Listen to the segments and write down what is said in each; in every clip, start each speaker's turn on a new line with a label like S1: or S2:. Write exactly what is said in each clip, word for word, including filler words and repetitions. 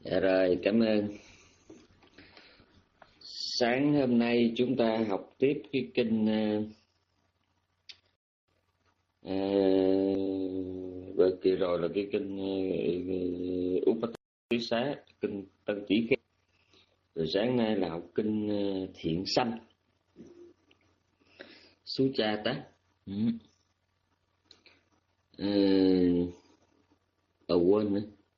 S1: Dạ rồi, cảm ơn. Sáng hôm nay chúng ta học tiếp cái kinh uh, uh, vừa kỳ rồi là cái kinh uh, Upatissa, kinh Tân Chỉ Khê. Rồi sáng nay là học kinh uh, Thiện Sanh, Sujata. Ừ. Uh, à, quên nữa.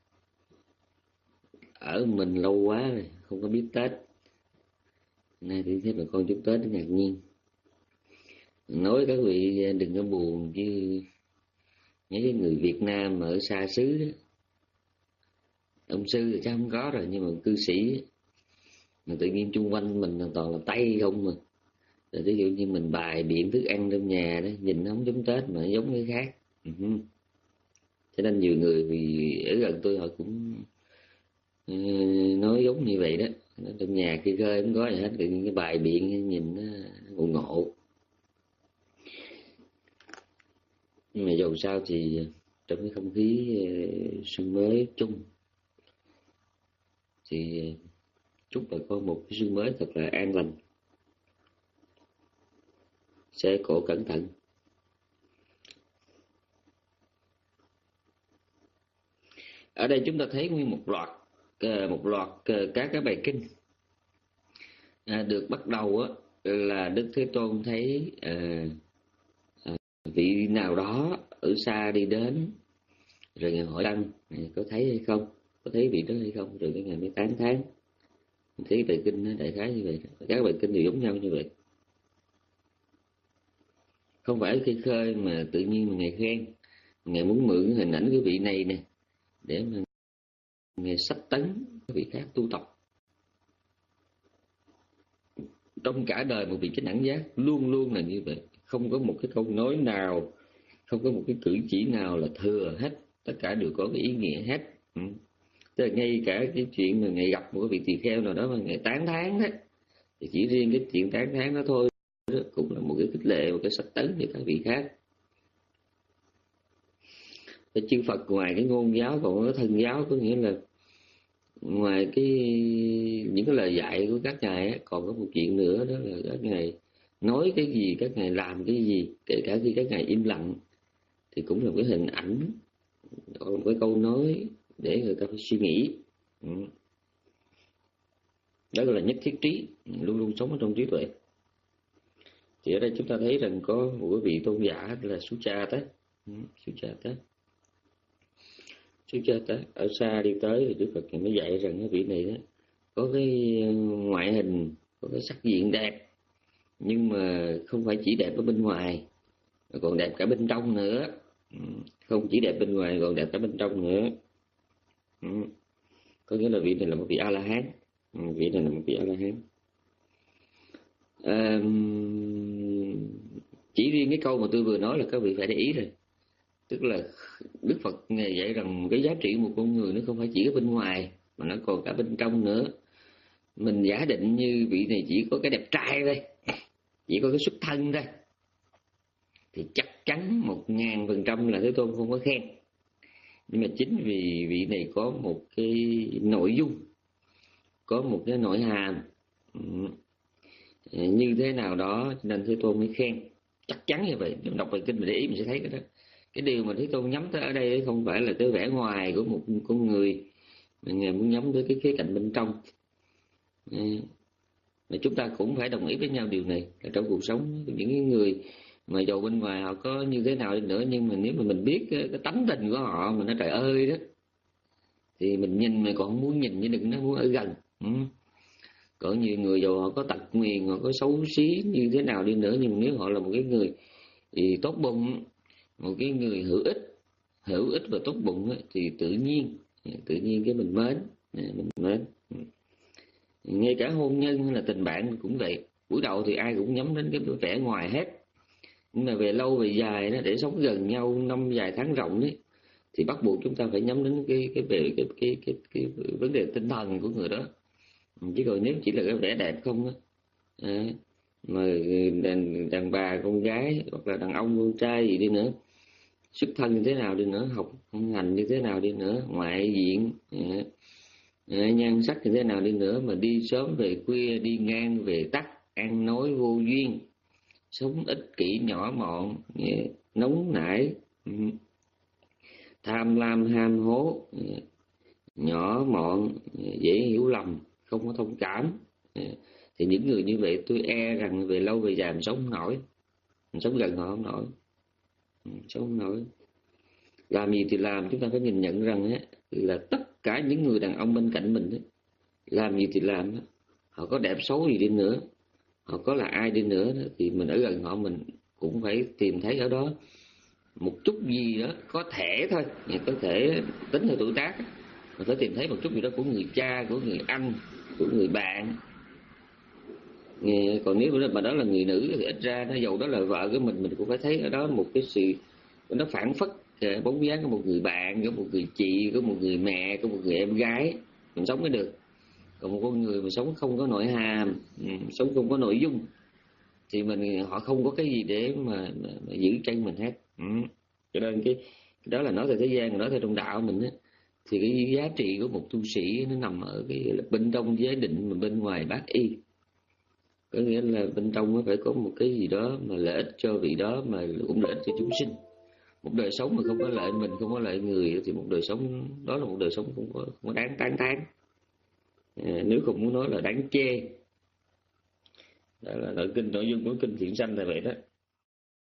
S1: Ở mình lâu quá rồi, không có biết Tết. Nay thì thấy bà con chúc Tết ngạc nhiên. Nói các vị đừng có buồn chứ những cái người Việt Nam mà ở xa xứ đó, ông sư thì chắc không có rồi, nhưng mà cư sĩ mà tự nhiên chung quanh mình toàn là Tây không mà. Rồi ví dụ như mình bày biện thức ăn trong nhà đó, nhìn nó không giống Tết mà giống cái khác. Uh-huh. Cho nên nhiều người vì ở gần tôi họ cũng uh, nói giống như vậy đó. Trong nhà khi khơi không có gì hết, tự nhiên cái bài biện nhìn nó ngộ ngộ. Nhưng mà dầu sao thì trong cái không khí xuân mới chung thì chúc bà con một cái xuân mới thật là an lành, xe cộ cẩn thận. Ở đây chúng ta thấy nguyên một loạt một loạt các cái bài kinh à, được bắt đầu á, là Đức Thế Tôn thấy à, à, vị nào đó ở xa đi đến, rồi Ngài hỏi Tăng có thấy hay không, có thấy vị đó hay không, rồi cái Ngài mới tán thán. Mình thấy bài kinh nó đại khái như vậy, các bài kinh đều giống nhau như vậy. Không phải khi khơi mà tự nhiên mà Ngài khen, Ngài muốn mượn hình ảnh cái vị này nè để mà Ngài sách tấn vị khác tu tập. Trong cả đời một vị chánh đẳng giác luôn luôn là như vậy, không có một cái câu nói nào, không có một cái cử chỉ nào là thừa hết, tất cả đều có cái ý nghĩa hết. Ừ. Tức là ngay cả cái chuyện mà Ngài gặp một cái vị tỳ kheo nào đó mà Ngài tán thán đó, thì chỉ riêng cái chuyện tán thán đó thôi đó cũng là một cái khích lệ, một cái sách tấn cho các vị khác. Cái chư Phật ngoài cái ngôn giáo còn có thân giáo, có nghĩa là ngoài cái những cái lời dạy của các ngài ấy, còn có một chuyện nữa, đó là các ngài nói cái gì, các ngài làm cái gì, kể cả khi các ngài im lặng thì cũng là một cái hình ảnh, một cái câu nói để người ta phải suy nghĩ. Ừ. Đó là nhất thiết trí, luôn luôn sống ở trong trí tuệ. Thì ở đây chúng ta thấy rằng có một cái vị tôn giả là Sujata. Ừ, Sujata. Sujata ở xa đi tới thì Đức Phật mới dạy rằng cái vị này đó có cái ngoại hình, có cái sắc diện đẹp, nhưng mà không phải chỉ đẹp ở bên ngoài mà còn đẹp cả bên trong nữa. Không chỉ đẹp bên ngoài còn đẹp cả bên trong nữa. Có nghĩa là vị này là một vị A La Hán. Vị này là một vị A La Hán. À, chỉ riêng cái câu mà tôi vừa nói là các vị phải để ý rồi. Tức là Đức Phật Ngài dạy rằng cái giá trị của một con người nó không phải chỉ ở bên ngoài mà nó còn cả bên trong nữa. Mình giả định như vị này chỉ có cái đẹp trai thôi, chỉ có cái xuất thân thôi, thì chắc chắn một ngàn phần trăm là Thế Tôn không có khen. Nhưng mà chính vì vị này có một cái nội dung, có một cái nội hàm như thế nào đó nên Thế Tôn mới khen. Chắc chắn như vậy. Nếu đọc bài kinh mình để ý mình sẽ thấy cái đó. Cái điều mà Thế Tôn nhắm tới ở đây không phải là cái vẻ ngoài của một con người, mà Ngài muốn nhắm tới cái khía cạnh bên trong. Mà chúng ta cũng phải đồng ý với nhau điều này là trong cuộc sống những người mà dầu bên ngoài họ có như thế nào đi nữa, nhưng mà nếu mà mình biết cái, cái tánh tình của họ mà nó trời ơi đó, thì mình nhìn mà còn không muốn nhìn, chứ đừng nói muốn ở gần. Ừ. Có nhiều người dầu họ có tật nguyền, họ có xấu xí như thế nào đi nữa, nhưng nếu họ là một cái người thì tốt bụng, một cái người hữu ích, hữu ích và tốt bụng ấy, thì tự nhiên tự nhiên cái mình mến, mình mến. Ngay cả hôn nhân hay là tình bạn cũng vậy. Buổi đầu thì ai cũng nhắm đến cái vẻ ngoài hết, nhưng mà về lâu về dài đó, để sống gần nhau năm dài tháng rộng đấy, thì bắt buộc chúng ta phải nhắm đến cái cái về cái cái, cái cái cái vấn đề tinh thần của người đó. Chứ còn nếu chỉ là cái vẻ đẹp không á, à, mà đàn, đàn bà con gái hoặc là đàn ông con trai gì đi nữa, xuất thân như thế nào đi nữa, học hành như thế nào đi nữa, ngoại diện, à, À, nhan sắc thì thế nào đi nữa mà đi sớm về khuya, đi ngang về tắt, ăn nói vô duyên, sống ích kỷ nhỏ mọn, nóng nảy, tham lam ham hố, nhỏ mọn, dễ hiểu lầm, không có thông cảm, thì những người như vậy tôi e rằng về lâu về dài mình sống không nổi, mình sống gần họ không nổi, sống không nổi. Làm gì thì làm, chúng ta phải nhìn nhận rằng á, là tất cả những người đàn ông bên cạnh mình á, làm gì thì làm, họ có đẹp xấu gì đi nữa, họ có là ai đi nữa thì mình ở gần họ mình cũng phải tìm thấy ở đó một chút gì đó, có thể thôi, có thể tính theo tuổi tác, mình phải tìm thấy một chút gì đó của người cha, của người anh, của người bạn. Còn nếu mà đó là người nữ thì ít ra nó dầu đó là vợ của mình, mình cũng phải thấy ở đó một cái sự nó phản phất bóng dáng của một người bạn, của một người chị, của một người mẹ, của một người em gái, mình sống mới được. Còn một con người mà sống không có nội hàm, sống không có nội dung thì mình họ không có cái gì để mà, mà, mà giữ chân mình hết. Ừ. Cho nên cái, cái đó là nói theo thế gian, nói theo trong đạo mình á, thì cái giá trị của một tu sĩ nó nằm ở cái bên trong giới định mà bên ngoài bác y. Có nghĩa là bên trong nó phải có một cái gì đó mà lợi ích cho vị đó, mà cũng lợi ích cho chúng sinh. Một đời sống mà không có lợi mình, không có lợi người thì một đời sống đó là một đời sống không có, không có đáng tán thán, à, nếu không muốn nói là đáng chê. Đó là nội kinh, nội dung của kinh Thiện Sanh là vậy đó.